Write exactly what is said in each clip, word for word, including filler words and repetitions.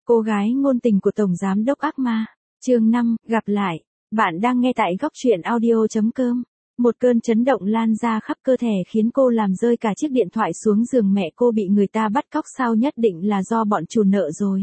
Cô gái ngôn tình của Tổng Giám đốc ác ma. Chương năm, gặp lại. Bạn đang nghe tại góc truyện audio chấm com. Một cơn chấn động lan ra khắp cơ thể khiến cô làm rơi cả chiếc điện thoại xuống giường. Mẹ cô bị người ta bắt cóc sao, nhất định là do bọn trù nợ rồi.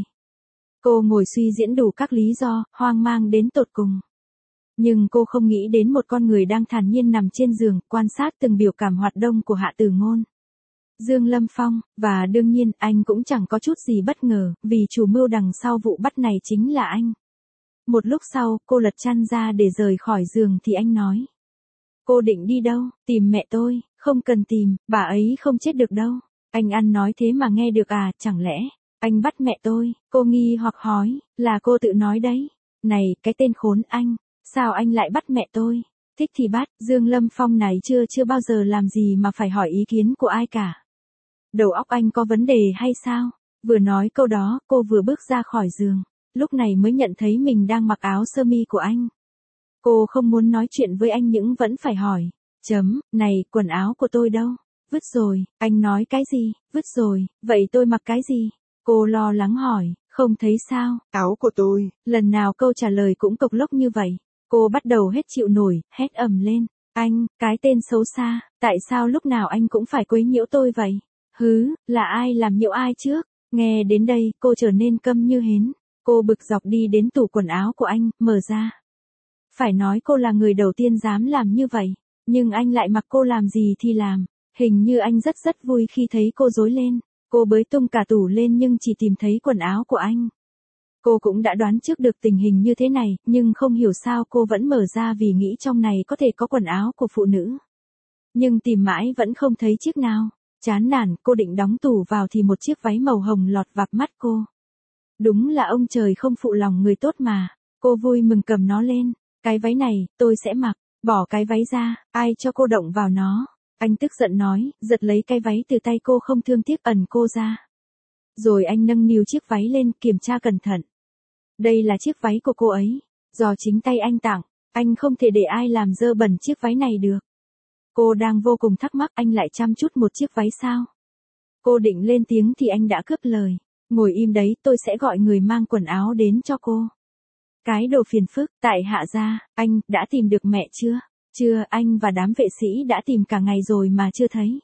Cô ngồi suy diễn đủ các lý do, hoang mang đến tột cùng. Nhưng cô không nghĩ đến một con người đang thản nhiên nằm trên giường, quan sát từng biểu cảm hoạt động của Hạ Tử Ngôn. Dương Lâm Phong, và đương nhiên anh cũng chẳng có chút gì bất ngờ, vì chủ mưu đằng sau vụ bắt này chính là anh. Một lúc sau, cô lật chăn ra để rời khỏi giường thì anh nói. Cô định đi đâu? Tìm mẹ tôi. Không cần tìm, bà ấy không chết được đâu. Anh ăn nói thế mà nghe được à, chẳng lẽ anh bắt mẹ tôi? Cô nghi hoặc hỏi, là cô tự nói đấy. Này, cái tên khốn anh, sao anh lại bắt mẹ tôi? Thích thì bắt, Dương Lâm Phong này chưa chưa bao giờ làm gì mà phải hỏi ý kiến của ai cả. Đầu óc anh có vấn đề hay sao? Vừa nói câu đó, cô vừa bước ra khỏi giường, lúc này mới nhận thấy mình đang mặc áo sơ mi của anh. Cô không muốn nói chuyện với anh nhưng vẫn phải hỏi. Chấm, này, quần áo của tôi đâu? Vứt rồi. Anh nói cái gì? Vứt rồi, vậy tôi mặc cái gì? Cô lo lắng hỏi, không thấy sao? Áo của tôi. Lần nào câu trả lời cũng cộc lốc như vậy. Cô bắt đầu hết chịu nổi, hét ầm lên. Anh, cái tên xấu xa, tại sao lúc nào anh cũng phải quấy nhiễu tôi vậy? Hứ, là ai làm nhiễu ai trước? Nghe đến đây, cô trở nên câm như hến. Cô bực dọc đi đến tủ quần áo của anh, mở ra. Phải nói cô là người đầu tiên dám làm như vậy, nhưng anh lại mặc cô làm gì thì làm. Hình như anh rất rất vui khi thấy cô rối lên. Cô bới tung cả tủ lên nhưng chỉ tìm thấy quần áo của anh. Cô cũng đã đoán trước được tình hình như thế này, nhưng không hiểu sao cô vẫn mở ra vì nghĩ trong này có thể có quần áo của phụ nữ. Nhưng tìm mãi vẫn không thấy chiếc nào. Chán nản, cô định đóng tủ vào thì một chiếc váy màu hồng lọt vào mắt cô. Đúng là ông trời không phụ lòng người tốt mà. Cô vui mừng cầm nó lên. Cái váy này, tôi sẽ mặc. Bỏ cái váy ra, ai cho cô động vào nó? Anh tức giận nói, giật lấy cái váy từ tay cô không thương tiếc ẩn cô ra. Rồi anh nâng niu chiếc váy lên, kiểm tra cẩn thận. Đây là chiếc váy của cô ấy, do chính tay anh tặng. Anh không thể để ai làm dơ bẩn chiếc váy này được. Cô đang vô cùng thắc mắc, anh lại chăm chút một chiếc váy sao? Cô định lên tiếng thì anh đã cướp lời. Ngồi im đấy, tôi sẽ gọi người mang quần áo đến cho cô. Cái đồ phiền phức, tại Hạ gia, anh đã tìm được mẹ chưa? Chưa, anh và đám vệ sĩ đã tìm cả ngày rồi mà chưa thấy.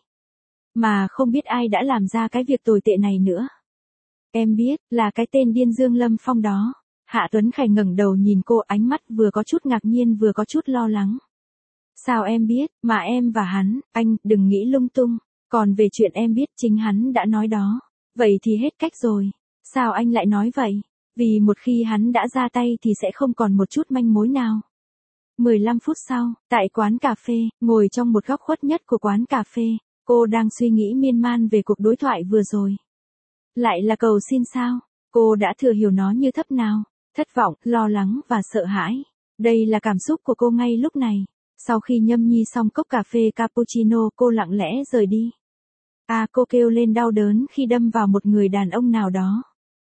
Mà không biết ai đã làm ra cái việc tồi tệ này nữa. Em biết, là cái tên điên Dương Lâm Phong đó. Hạ Tuấn Khải ngẩng đầu nhìn cô, ánh mắt vừa có chút ngạc nhiên vừa có chút lo lắng. Sao em biết, mà em và hắn, anh, đừng nghĩ lung tung. Còn về chuyện em biết chính hắn đã nói đó. Vậy thì hết cách rồi. Sao anh lại nói vậy? Vì một khi hắn đã ra tay thì sẽ không còn một chút manh mối nào. mười lăm phút sau, tại quán cà phê, ngồi trong một góc khuất nhất của quán cà phê, cô đang suy nghĩ miên man về cuộc đối thoại vừa rồi. Lại là cầu xin sao? Cô đã thừa hiểu nó như thấp nào? Thất vọng, lo lắng và sợ hãi. Đây là cảm xúc của cô ngay lúc này. Sau khi nhâm nhi xong cốc cà phê cappuccino, cô lặng lẽ rời đi. À, cô kêu lên đau đớn khi đâm vào một người đàn ông nào đó.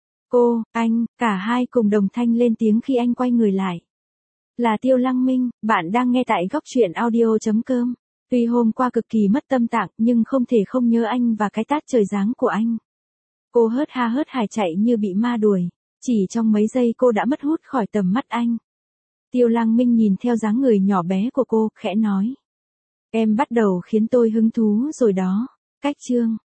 Cô, anh, cả hai cùng đồng thanh lên tiếng khi anh quay người lại. Là Tiêu Lăng Minh, bạn đang nghe tại góc truyện audio chấm com. Tuy hôm qua cực kỳ mất tâm tạng nhưng không thể không nhớ anh và cái tát trời giáng của anh. Cô hớt ha hớt hải chạy như bị ma đuổi. Chỉ trong mấy giây cô đã mất hút khỏi tầm mắt anh. Tiêu Lăng Minh nhìn theo dáng người nhỏ bé của cô, khẽ nói. Em bắt đầu khiến tôi hứng thú rồi đó. Cách chương.